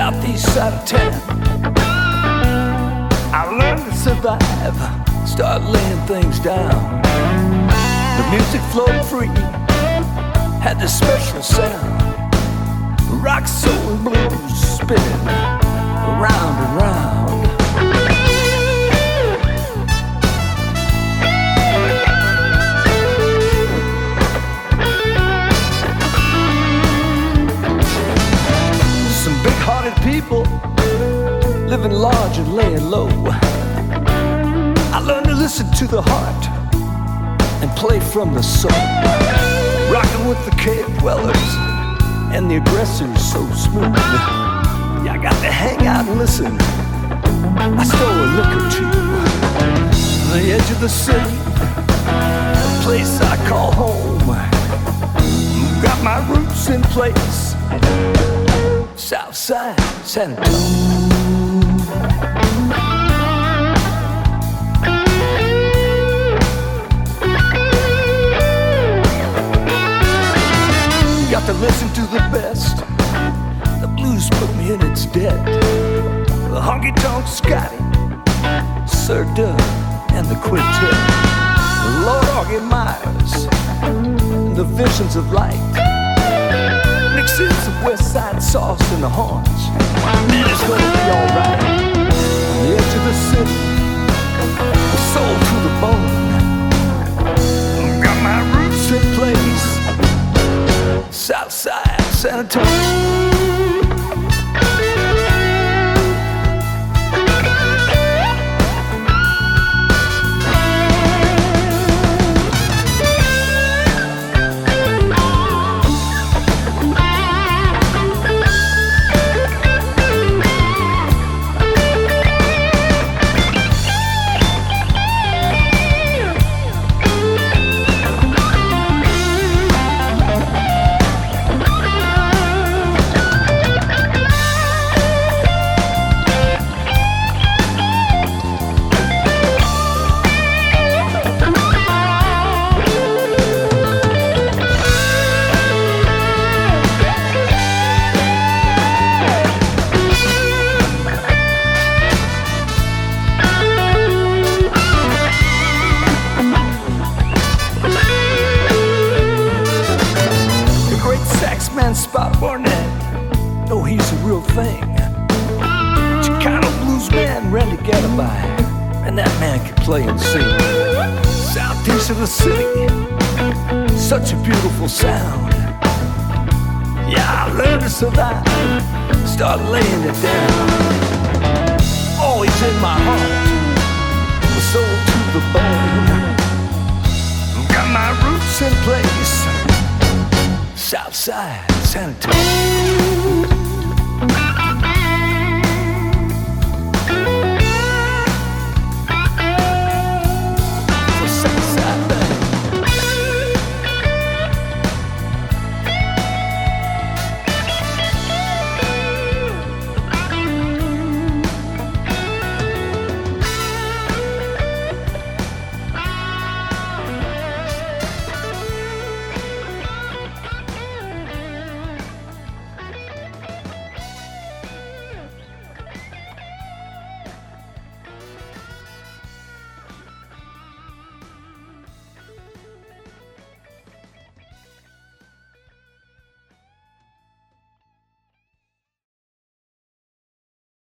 southeast side of town. I learned to survive, start laying things down. The music flowed free, had this special sound. Rock, soul, and blues spinning around and round. Some big-hearted people living large and laying low. I learned to listen to the heart and play from the soul. Rocking with the cave dwellers and the aggressors so smooth. Yeah, I got to hang out and listen. I stole a look or two. On the edge of the city, a place I call home. Got my roots in place, Southside San Antonio. Got to listen to the best. The blues put me in its debt. The honky-tonk Scotty, Sir Doug, and the quintet. The Lord Augie Myers, and the visions of light. Mix in some West Side sauce in the horns. Man, it's gonna be alright. On the edge of the city, soul to the bone. Got my roots in place, Southside San Antonio. Man, Spot Barnett, no, he's a real thing. Chicano blues man, Randy Gadabay, and that man can play and sing. Southeast of the city, such a beautiful sound. Yeah, I learned to survive, start laying it down. Always in my heart, the soul to the bone. Got my roots in place, Southside San Antonio.